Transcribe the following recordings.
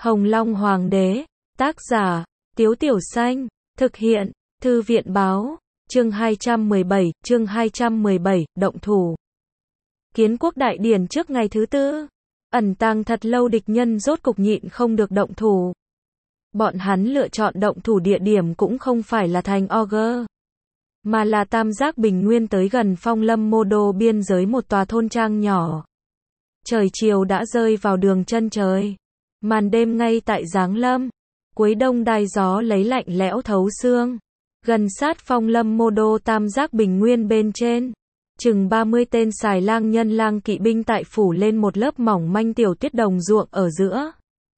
Hồng Long Hoàng đế, tác giả, Tiếu Tiểu Xanh, thực hiện, Thư viện báo, chương 217, động thủ. Kiến quốc đại điển trước ngày thứ tư, ẩn tàng thật lâu địch nhân rốt cục nhịn không được động thủ. Bọn hắn lựa chọn động thủ địa điểm cũng không phải là thành Auger, mà là tam giác bình nguyên tới gần Phong Lâm Mô Đô biên giới một tòa thôn trang nhỏ. Trời chiều đã rơi vào đường chân trời, màn đêm ngay tại giáng lâm, cuối đông đai gió lấy lạnh lẽo thấu xương. Gần sát Phong Lâm Mô Đô tam giác bình nguyên bên trên, chừng 30 tên xài lang nhân lang kỵ binh tại phủ lên một lớp mỏng manh tiểu tuyết đồng ruộng ở giữa.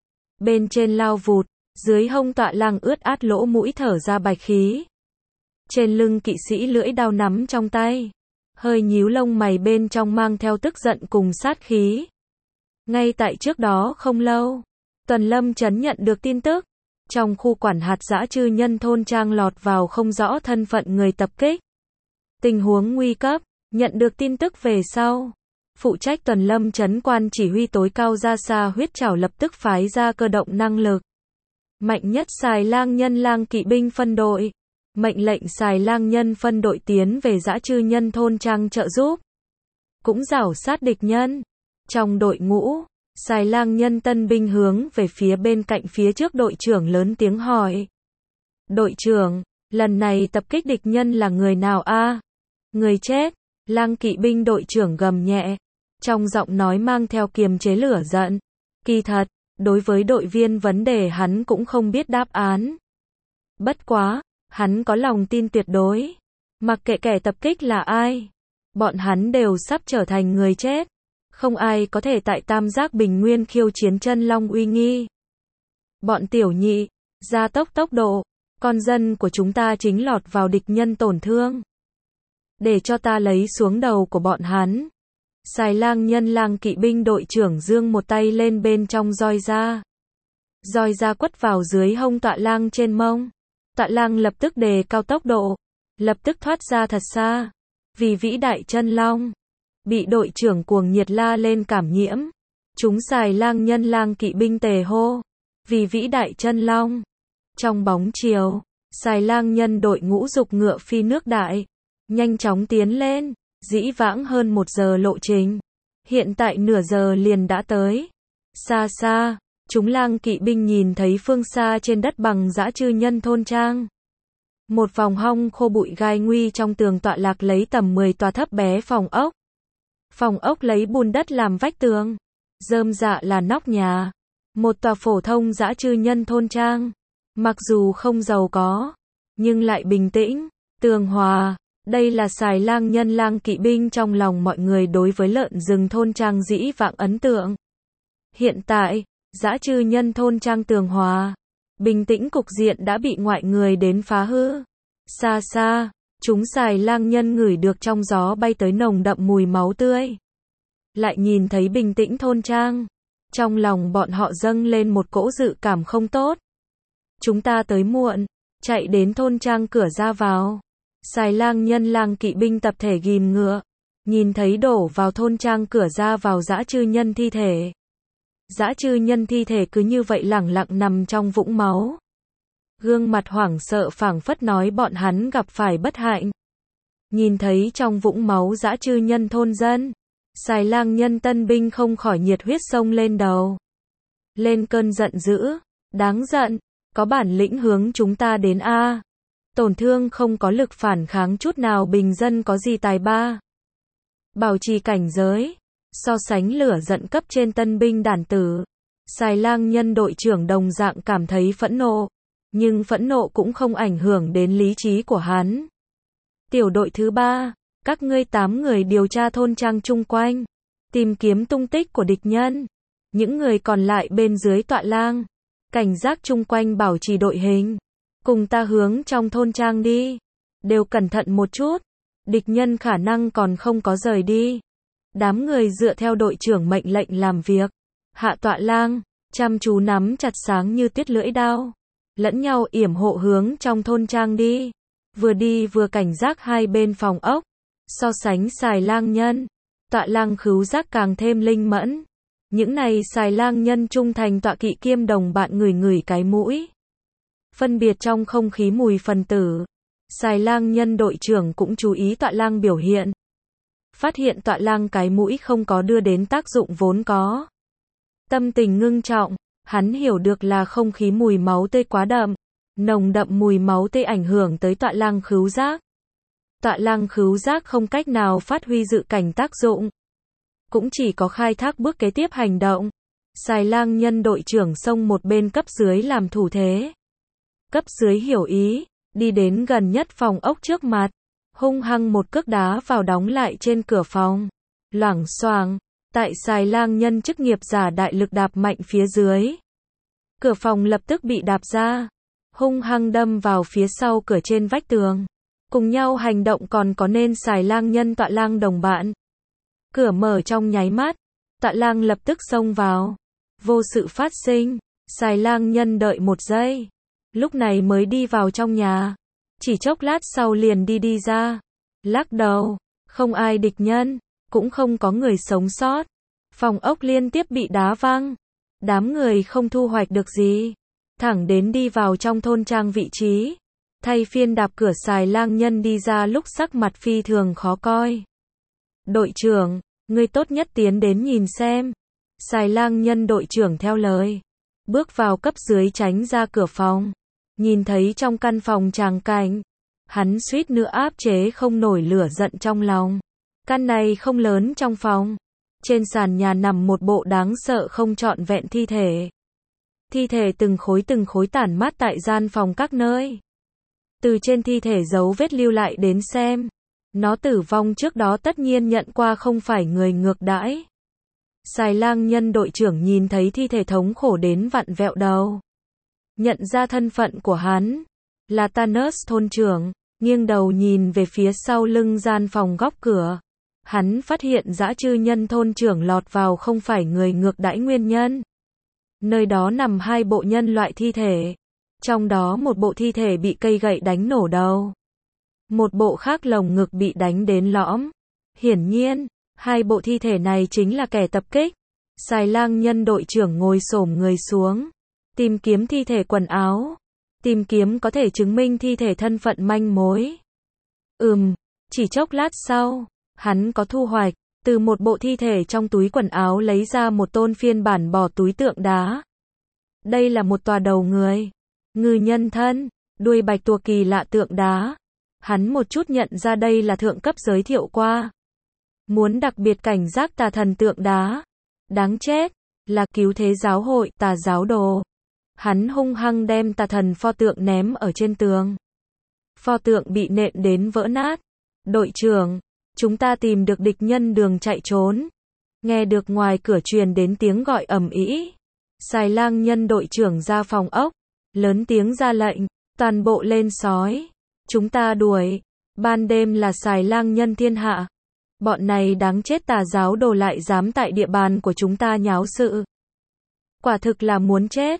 Bên trên lao vụt, dưới hông tọa lang ướt át lỗ mũi thở ra bạch khí. Trên lưng kỵ sĩ lưỡi đao nắm trong tay, hơi nhíu lông mày bên trong mang theo tức giận cùng sát khí. Ngay tại trước đó không lâu, Tuần Lâm trấn nhận được tin tức, trong khu quản hạt dã chư nhân thôn trang lọt vào không rõ thân phận người tập kích. Tình huống nguy cấp, nhận được tin tức về sau, phụ trách Tuần Lâm trấn quan chỉ huy tối cao Ra Sa huyết trảo lập tức phái ra cơ động năng lực. Mạnh nhất xài lang nhân lang kỵ binh phân đội, mệnh lệnh xài lang nhân phân đội tiến về dã chư nhân thôn trang trợ giúp. Cũng rảo sát địch nhân. Trong đội ngũ, xài lang nhân tân binh hướng về phía bên cạnh phía trước đội trưởng lớn tiếng hỏi. Đội trưởng, lần này tập kích địch nhân là người nào a? Người chết, lang kỵ binh đội trưởng gầm nhẹ, trong giọng nói mang theo kiềm chế lửa giận. Kỳ thật, đối với đội viên vấn đề hắn cũng không biết đáp án. Bất quá, hắn có lòng tin tuyệt đối. Mặc kệ kẻ tập kích là ai, bọn hắn đều sắp trở thành người chết. Không ai có thể tại tam giác bình nguyên khiêu chiến chân long uy nghi. Bọn tiểu nhị, gia tốc tốc độ, con dân của chúng ta chính lọt vào địch nhân tổn thương. Để cho ta lấy xuống đầu của bọn hắn. Xài lang nhân lang kỵ binh đội trưởng giương một tay lên bên trong roi ra. Roi ra quất vào dưới hông tọa lang trên mông. Tọa lang lập tức đề cao tốc độ, lập tức thoát ra thật xa. Vì vĩ đại chân long, bị đội trưởng cuồng nhiệt la lên cảm nhiễm. Chúng xài lang nhân lang kỵ binh tề hô. Vì vĩ đại chân long. Trong bóng chiều, xài lang nhân đội ngũ dục ngựa phi nước đại. Nhanh chóng tiến lên, dĩ vãng hơn 1 giờ lộ trình. Hiện tại nửa giờ liền đã tới. Xa xa, chúng lang kỵ binh nhìn thấy phương xa trên đất bằng dã chư nhân thôn trang. Một vòng hong khô bụi gai nguy trong tường tọa lạc lấy tầm 10 tòa thấp bé phòng ốc. Phòng ốc lấy bùn đất làm vách tường, rơm rạ là nóc nhà. Một tòa phổ thông dã chư nhân thôn trang, mặc dù không giàu có, nhưng lại bình tĩnh, tường hòa. Đây là xài lang nhân lang kỵ binh trong lòng mọi người đối với lợn rừng thôn trang dĩ vãng ấn tượng. Hiện tại, dã chư nhân thôn trang tường hòa, bình tĩnh cục diện đã bị ngoại người đến phá hư. Xa xa, chúng xài lang nhân ngửi được trong gió bay tới nồng đậm mùi máu tươi. Lại nhìn thấy bình tĩnh thôn trang, trong lòng bọn họ dâng lên một cỗ dự cảm không tốt. Chúng ta tới muộn, chạy đến thôn trang cửa ra vào. Xài lang nhân lang kỵ binh tập thể ghim ngựa, nhìn thấy đổ vào thôn trang cửa ra vào dã chư nhân thi thể. Dã chư nhân thi thể cứ như vậy lẳng lặng nằm trong vũng máu. Gương mặt hoảng sợ phảng phất nói bọn hắn gặp phải bất hạnh. Nhìn thấy trong vũng máu dã chư nhân thôn dân, xài lang nhân tân binh không khỏi nhiệt huyết sông lên đầu. Lên cơn giận dữ, đáng giận, có bản lĩnh hướng chúng ta đến a. Tổn thương không có lực phản kháng chút nào bình dân có gì tài ba. Bảo trì cảnh giới, so sánh lửa giận cấp trên tân binh đàn tử. Xài lang nhân đội trưởng đồng dạng cảm thấy phẫn nộ, nhưng phẫn nộ cũng không ảnh hưởng đến lý trí của hắn. Tiểu đội thứ 3, các ngươi 8 người điều tra thôn trang chung quanh, tìm kiếm tung tích của địch nhân. Những người còn lại bên dưới tọa lang, cảnh giác chung quanh bảo trì đội hình. Cùng ta hướng trong thôn trang đi. Đều cẩn thận một chút. Địch nhân khả năng còn không có rời đi. Đám người dựa theo đội trưởng mệnh lệnh làm việc. Hạ tọa lang, chăm chú nắm chặt sáng như tuyết lưỡi đao. Lẫn nhau yểm hộ hướng trong thôn trang đi. Vừa đi vừa cảnh giác hai bên phòng ốc. So sánh xài lang nhân, tọa lang khứu giác càng thêm linh mẫn. Những này xài lang nhân trung thành tọa kỵ kiêm đồng bạn ngửi ngửi cái mũi. Phân biệt trong không khí mùi phần tử. Xài lang nhân đội trưởng cũng chú ý tọa lang biểu hiện. Phát hiện tọa lang cái mũi không có đưa đến tác dụng vốn có. Tâm tình ngưng trọng, hắn hiểu được là không khí mùi máu tươi quá đậm. Nồng đậm mùi máu tươi ảnh hưởng tới tọa lang khứu giác. Tọa lang khứu giác không cách nào phát huy dự cảnh tác dụng. Cũng chỉ có khai thác bước kế tiếp hành động. Xài lang nhân đội trưởng xông một bên cấp dưới làm thủ thế. Cấp dưới hiểu ý, đi đến gần nhất phòng ốc trước mặt. Hung hăng một cước đá vào đóng lại trên cửa phòng. Loảng xoảng, tại xài lang nhân chức nghiệp giả đại lực đạp mạnh phía dưới. Cửa phòng lập tức bị đạp ra. Hung hăng đâm vào phía sau cửa trên vách tường. Cùng nhau hành động còn có nên xài lang nhân tọa lang đồng bạn. Cửa mở trong nháy mắt. Tọa lang lập tức xông vào. Vô sự phát sinh. Xài lang nhân đợi một giây. Lúc này mới đi vào trong nhà. Chỉ chốc lát sau liền đi ra. Lắc đầu. Không ai địch nhân. Cũng không có người sống sót. Phòng ốc liên tiếp bị đá văng. Đám người không thu hoạch được gì. Thẳng đến đi vào trong thôn trang vị trí. Thay phiên đạp cửa xài lang nhân đi ra lúc sắc mặt phi thường khó coi. Đội trưởng, ngươi tốt nhất tiến đến nhìn xem. Xài lang nhân đội trưởng theo lời. Bước vào cấp dưới tránh ra cửa phòng. Nhìn thấy trong căn phòng tràng cảnh. Hắn suýt nữa áp chế không nổi lửa giận trong lòng. Căn này không lớn trong phòng. Trên sàn nhà nằm một bộ đáng sợ không trọn vẹn thi thể. Thi thể từng khối tản mát tại gian phòng các nơi. Từ trên thi thể dấu vết lưu lại đến xem. Nó tử vong trước đó tất nhiên nhận qua không phải người ngược đãi. Xài lang nhân đội trưởng nhìn thấy thi thể thống khổ đến vặn vẹo đầu. Nhận ra thân phận của hắn. Là Thanos thôn trưởng. Nghiêng đầu nhìn về phía sau lưng gian phòng góc cửa. Hắn phát hiện dã chư nhân thôn trưởng lọt vào không phải người ngược đãi nguyên nhân. Nơi đó nằm hai bộ nhân loại thi thể. Trong đó một bộ thi thể bị cây gậy đánh nổ đầu. Một bộ khác lồng ngực bị đánh đến lõm. Hiển nhiên, hai bộ thi thể này chính là kẻ tập kích. Xài lang nhân đội trưởng ngồi xổm người xuống. Tìm kiếm thi thể quần áo. Tìm kiếm có thể chứng minh thi thể thân phận manh mối. Chỉ chốc lát sau, hắn có thu hoạch. Từ một bộ thi thể trong túi quần áo lấy ra một tôn phiên bản bỏ túi tượng đá. Đây là một tòa đầu người. Ngư nhân thân, đuôi bạch tuộc kỳ lạ tượng đá. Hắn một chút nhận ra đây là thượng cấp giới thiệu qua. Muốn đặc biệt cảnh giác tà thần tượng đá. Đáng chết, là cứu thế giáo hội tà giáo đồ. Hắn hung hăng đem tà thần pho tượng ném ở trên tường. Pho tượng bị nện đến vỡ nát. Đội trưởng, chúng ta tìm được địch nhân đường chạy trốn. Nghe được ngoài cửa truyền đến tiếng gọi ầm ĩ. Xài lang nhân đội trưởng ra phòng ốc. Lớn tiếng ra lệnh. Toàn bộ lên sói. Chúng ta đuổi. Ban đêm là xài lang nhân thiên hạ. Bọn này đáng chết tà giáo đồ lại dám tại địa bàn của chúng ta nháo sự. Quả thực là muốn chết.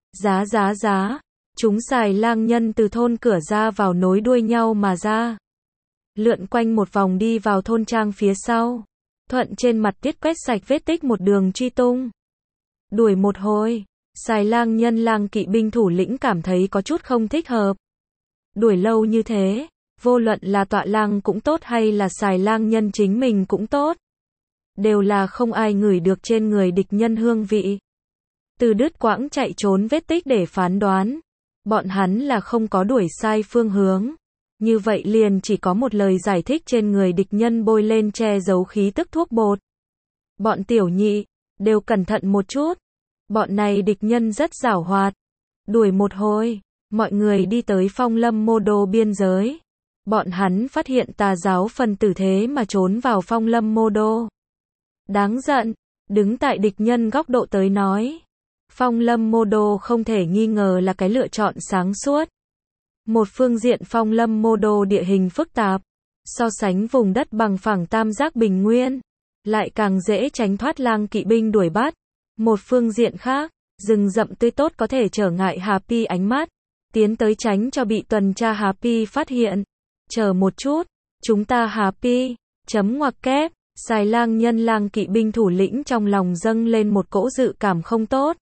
Giá. Chúng xài lang nhân từ thôn cửa ra vào nối đuôi nhau mà ra. Lượn quanh một vòng đi vào thôn trang phía sau. Thuận trên mặt tiết quét sạch vết tích một đường truy tung. Đuổi một hồi. Xài lang nhân lang kỵ binh thủ lĩnh cảm thấy có chút không thích hợp. Đuổi lâu như thế. Vô luận là tọa lang cũng tốt hay là xài lang nhân chính mình cũng tốt. Đều là không ai ngửi được trên người địch nhân hương vị. Từ đứt quãng chạy trốn vết tích để phán đoán. Bọn hắn là không có đuổi sai phương hướng. Như vậy liền chỉ có một lời giải thích trên người địch nhân bôi lên che giấu khí tức thuốc bột. Bọn tiểu nhị, đều cẩn thận một chút. Bọn này địch nhân rất giảo hoạt. Đuổi một hồi, mọi người đi tới Phong Lâm Mô Đô biên giới. Bọn hắn phát hiện tà giáo phần tử thế mà trốn vào Phong Lâm Mô Đô. Đáng giận, đứng tại địch nhân góc độ tới nói. Phong Lâm Mô Đô không thể nghi ngờ là cái lựa chọn sáng suốt. Một phương diện Phong Lâm Mô Đô địa hình phức tạp. So sánh vùng đất bằng phẳng tam giác bình nguyên. Lại càng dễ tránh thoát lang kỵ binh đuổi bắt. Một phương diện khác, rừng rậm tươi tốt có thể trở ngại Happy ánh mắt. Tiến tới tránh cho bị tuần tra Happy phát hiện. Chờ một chút, chúng ta Happy, chấm ngoặc kép, Xài Lang Nhân Lang kỵ binh thủ lĩnh trong lòng dâng lên một cỗ dự cảm không tốt.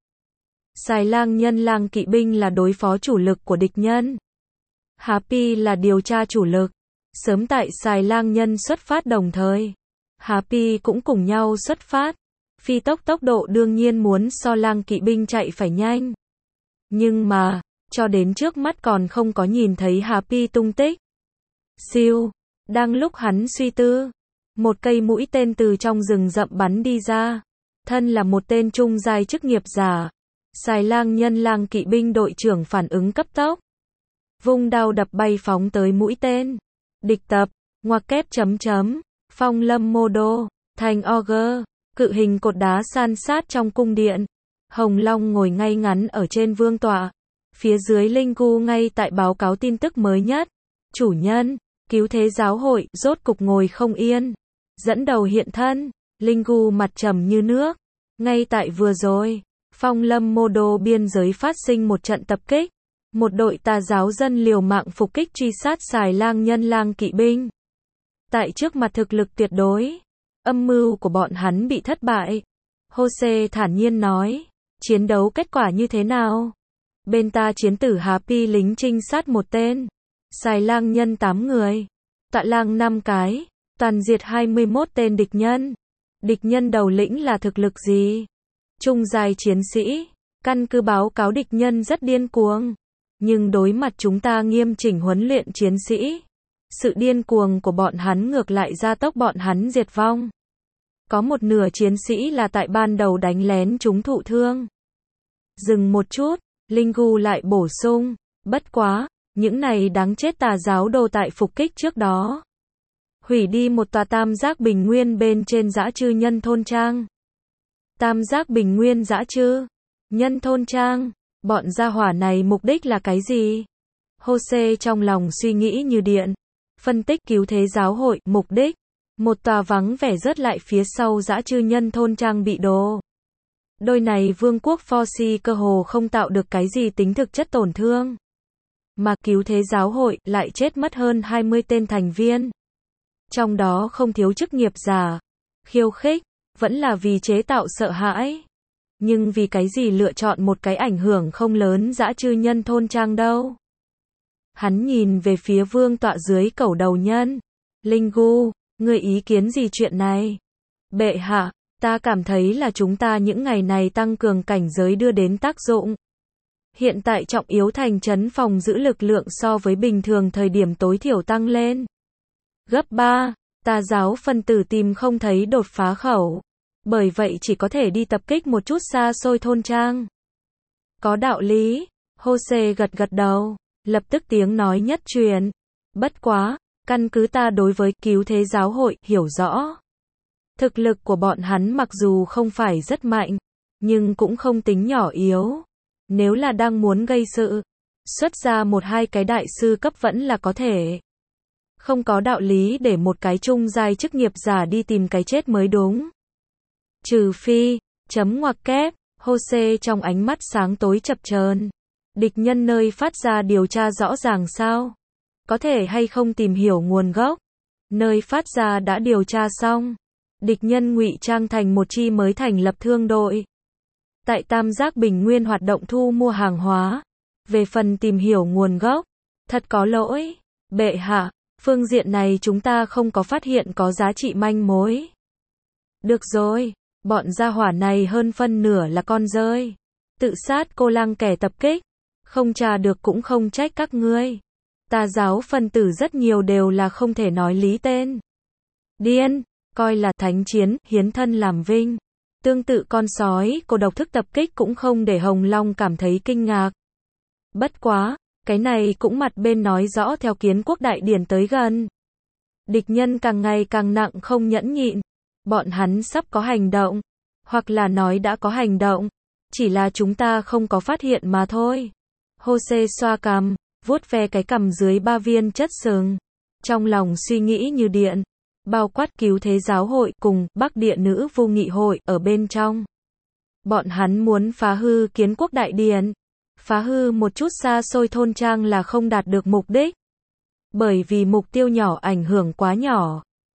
Xài Lang Nhân Lang kỵ binh là đối phó chủ lực của địch nhân. Happy là điều tra chủ lực. Sớm tại Xài Lang Nhân xuất phát đồng thời, Happy cũng cùng nhau xuất phát. Phi tốc độ đương nhiên muốn so Lang kỵ binh chạy phải nhanh. Nhưng mà, cho đến trước mắt còn không có nhìn thấy Happy tung tích. Siêu, đang lúc hắn suy tư, một cây mũi tên từ trong rừng rậm bắn đi ra. Thân là một tên trung giai chức nghiệp giả, Xài Lang Nhân Lang kỵ binh đội trưởng phản ứng cấp tốc. Vung đao đập bay phóng tới mũi tên. Địch tập, ngoặc kép chấm chấm, Phong Lâm Mô Đô, thành Auger, cự hình cột đá san sát trong cung điện. Hồng Long ngồi ngay ngắn ở trên vương tọa. Phía dưới Linh Gu ngay tại báo cáo tin tức mới nhất. Chủ nhân, Cứu Thế Giáo hội, rốt cục ngồi không yên. Dẫn đầu hiện thân, Linh Gu mặt trầm như nước. Ngay tại vừa rồi, Phong Lâm Mô Đô biên giới phát sinh một trận tập kích. Một đội tà giáo dân liều mạng phục kích truy sát Xài Lang Nhân Lang kỵ binh. Tại trước mặt thực lực tuyệt đối, âm mưu của bọn hắn bị thất bại. Jose thản nhiên nói, chiến đấu kết quả như thế nào? Bên ta chiến tử Happy lính trinh sát một tên, Xài Lang Nhân 8 người, Tạ Lang 5 cái, toàn diệt 21 tên địch nhân. Địch nhân đầu lĩnh là thực lực gì? Trung giai chiến sĩ. Căn cứ báo cáo địch nhân rất điên cuồng. Nhưng đối mặt chúng ta nghiêm chỉnh huấn luyện chiến sĩ, sự điên cuồng của bọn hắn ngược lại gia tốc bọn hắn diệt vong. Có một nửa chiến sĩ là tại ban đầu đánh lén chúng thụ thương. Dừng một chút, Linh Gu lại bổ sung, bất quá, những này đáng chết tà giáo đồ tại phục kích trước đó. Hủy đi một tòa tam giác bình nguyên bên trên dã chư nhân thôn trang. Tam giác bình nguyên dã chư nhân thôn trang. Bọn gia hỏa này mục đích là cái gì? Jose trong lòng suy nghĩ như điện. Phân tích Cứu Thế Giáo hội, mục đích. Một tòa vắng vẻ rớt lại phía sau dã chư nhân thôn trang bị đồ. Đôi này vương quốc Forci cơ hồ không tạo được cái gì tính thực chất tổn thương. Mà Cứu Thế Giáo hội lại chết mất hơn 20 tên thành viên. Trong đó không thiếu chức nghiệp giả, khiêu khích, vẫn là vì chế tạo sợ hãi. Nhưng vì cái gì lựa chọn một cái ảnh hưởng không lớn dã chư nhân thôn trang đâu? Hắn nhìn về phía vương tọa dưới cẩu đầu nhân. Linh Gu, ngươi ý kiến gì chuyện này? Bệ hạ, ta cảm thấy là chúng ta những ngày này tăng cường cảnh giới đưa đến tác dụng. Hiện tại trọng yếu thành trấn phòng giữ lực lượng so với bình thường thời điểm tối thiểu tăng lên. Gấp 3, tà giáo phân tử tìm không thấy đột phá khẩu. Bởi vậy chỉ có thể đi tập kích một chút xa xôi thôn trang. Có đạo lý, Jose gật đầu, lập tức tiếng nói nhất truyền. Bất quá, căn cứ ta đối với Cứu Thế Giáo hội hiểu rõ. Thực lực của bọn hắn mặc dù không phải rất mạnh, nhưng cũng không tính nhỏ yếu. Nếu là đang muốn gây sự, xuất ra một hai cái đại sư cấp vẫn là có thể. Không có đạo lý để một cái trung giai chức nghiệp giả đi tìm cái chết mới đúng. Trừ phi, chấm ngoặc kép, Jose trong ánh mắt sáng tối chập chờn. Địch nhân nơi phát ra điều tra rõ ràng sao? Có thể hay không tìm hiểu nguồn gốc? Nơi phát ra đã điều tra xong. Địch nhân ngụy trang thành một chi mới thành lập thương đội. Tại Tam Giác Bình Nguyên hoạt động thu mua hàng hóa. Về phần tìm hiểu nguồn gốc, thật có lỗi. Bệ hạ, phương diện này chúng ta không có phát hiện có giá trị manh mối. Được rồi. Bọn gia hỏa này hơn phân nửa là con rơi. Tự sát cô lang kẻ tập kích. Không tra được cũng không trách các ngươi. Tà giáo phân tử rất nhiều đều là không thể nói lý tên. Điên, coi là thánh chiến, hiến thân làm vinh. Tương tự con sói, cô độc thức tập kích cũng không để Hồng Long cảm thấy kinh ngạc. Bất quá, cái này cũng mặt bên nói rõ theo Kiến Quốc đại điển tới gần. Địch nhân càng ngày càng nặng không nhẫn nhịn. Bọn hắn sắp có hành động, hoặc là nói đã có hành động, chỉ là chúng ta không có phát hiện mà thôi. Jose xoa cằm, vuốt ve cái cằm dưới 3 viên chất sừng, trong lòng suy nghĩ như điện, bao quát Cứu Thế Giáo hội cùng Bắc Địa Nữ Vô Nghị hội ở bên trong. Bọn hắn muốn phá hư Kiến Quốc đại điển, phá hư một chút xa xôi thôn trang là không đạt được mục đích. Bởi vì mục tiêu nhỏ ảnh hưởng quá nhỏ.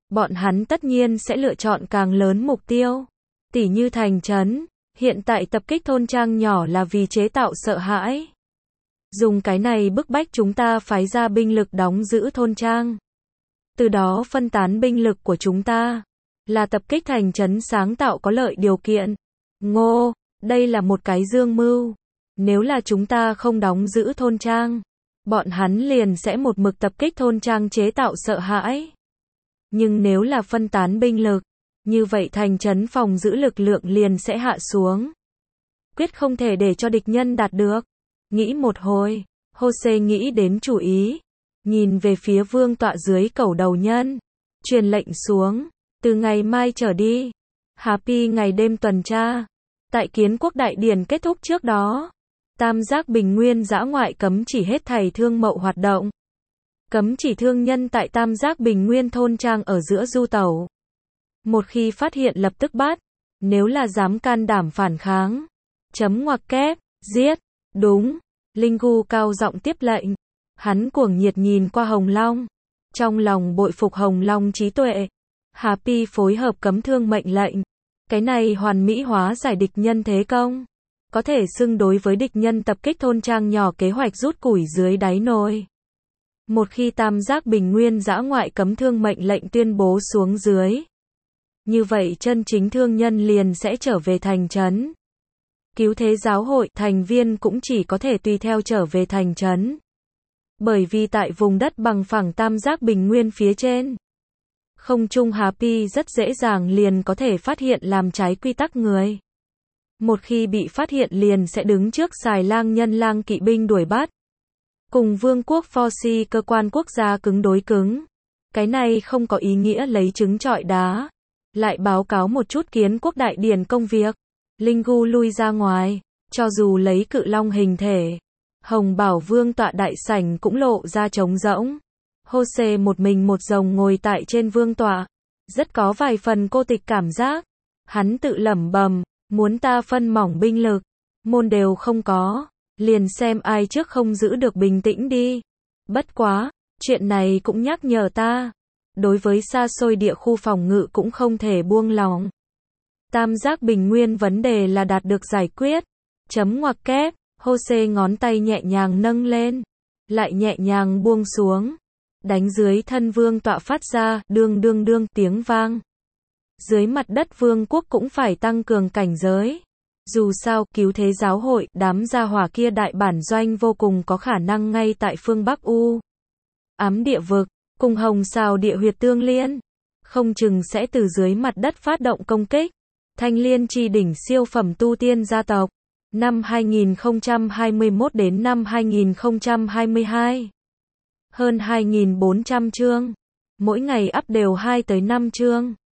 bọn hắn tất nhiên sẽ lựa chọn càng lớn mục tiêu. Tỉ như thành trấn, hiện tại tập kích thôn trang nhỏ là vì chế tạo sợ hãi. Dùng cái này bức bách chúng ta phái ra binh lực đóng giữ thôn trang. Từ đó phân tán binh lực của chúng ta, là tập kích thành trấn sáng tạo có lợi điều kiện. Ngô, đây là một cái dương mưu. Nếu là chúng ta không đóng giữ thôn trang, bọn hắn liền sẽ một mực tập kích thôn trang chế tạo sợ hãi. Nhưng nếu là phân tán binh lực, như vậy thành trấn phòng giữ lực lượng liền sẽ hạ xuống. Quyết không thể để cho địch nhân đạt được. Nghĩ một hồi, Jose nghĩ đến chủ ý. Nhìn về phía vương tọa dưới cẩu đầu nhân. Truyền lệnh xuống. Từ ngày mai trở đi. Happy ngày đêm tuần tra. Tại Kiến Quốc Đại Điển kết thúc trước đó. Tam giác Bình Nguyên dã ngoại cấm chỉ hết thảy thương mậu hoạt động. Cấm chỉ thương nhân tại Tam giác Bình Nguyên thôn trang ở giữa du tẩu. Một khi phát hiện lập tức bắt. Nếu là dám can đảm phản kháng. Chấm ngoặc kép, giết. Đúng. Linh Gu cao giọng tiếp lệnh. Hắn cuồng nhiệt nhìn qua Hồng Long. Trong lòng bội phục Hồng Long trí tuệ. Happy phối hợp cấm thương mệnh lệnh. Cái này hoàn mỹ hóa giải địch nhân thế công. Có thể xưng đối với địch nhân tập kích thôn trang nhỏ kế hoạch rút củi dưới đáy nồi. Một khi Tam giác Bình Nguyên dã ngoại cấm thương mệnh lệnh tuyên bố xuống dưới. Như vậy chân chính thương nhân liền sẽ trở về thành trấn. Cứu thế giáo hội thành viên cũng chỉ có thể tùy theo trở về thành trấn. Bởi vì tại vùng đất bằng phẳng Tam giác Bình Nguyên phía trên, không trung Happy rất dễ dàng liền có thể phát hiện làm trái quy tắc người. Một khi bị phát hiện liền sẽ đứng trước xài lang nhân lang kỵ binh đuổi bắt. Cùng vương quốc Forci cơ quan quốc gia cứng đối cứng. Cái này không có ý nghĩa lấy trứng trọi đá. Lại báo cáo một chút Kiến Quốc Đại Điển công việc. Linh Gu lui ra ngoài. Cho dù lấy cự long hình thể. Hồng Bảo vương tọa đại sảnh cũng lộ ra trống rỗng. Jose một mình một rồng ngồi tại trên vương tọa. Rất có vài phần cô tịch cảm giác. Hắn tự lẩm bẩm, muốn ta phân mỏng binh lực. Môn đều không có. Liền xem ai trước không giữ được bình tĩnh đi. Bất quá, chuyện này cũng nhắc nhở ta. Đối với xa xôi địa khu phòng ngự cũng không thể buông lỏng. Tam giác Bình Nguyên vấn đề là đạt được giải quyết. Chấm ngoặc kép, Jose ngón tay nhẹ nhàng nâng lên. Lại nhẹ nhàng buông xuống. Đánh dưới thân vương tọa phát ra, đương đương đương tiếng vang. Dưới mặt đất vương quốc cũng phải tăng cường cảnh giới. Dù sao, cứu thế giáo hội, đám gia hỏa kia đại bản doanh vô cùng có khả năng ngay tại phương Bắc U. Ám địa vực, cùng hồng sao địa huyệt tương liên. Không chừng sẽ từ dưới mặt đất phát động công kích. Thanh Liên Chi đỉnh siêu phẩm tu tiên gia tộc. Năm 2021 đến năm 2022. Hơn 2.400 chương. Mỗi ngày up đều 2 tới 5 chương.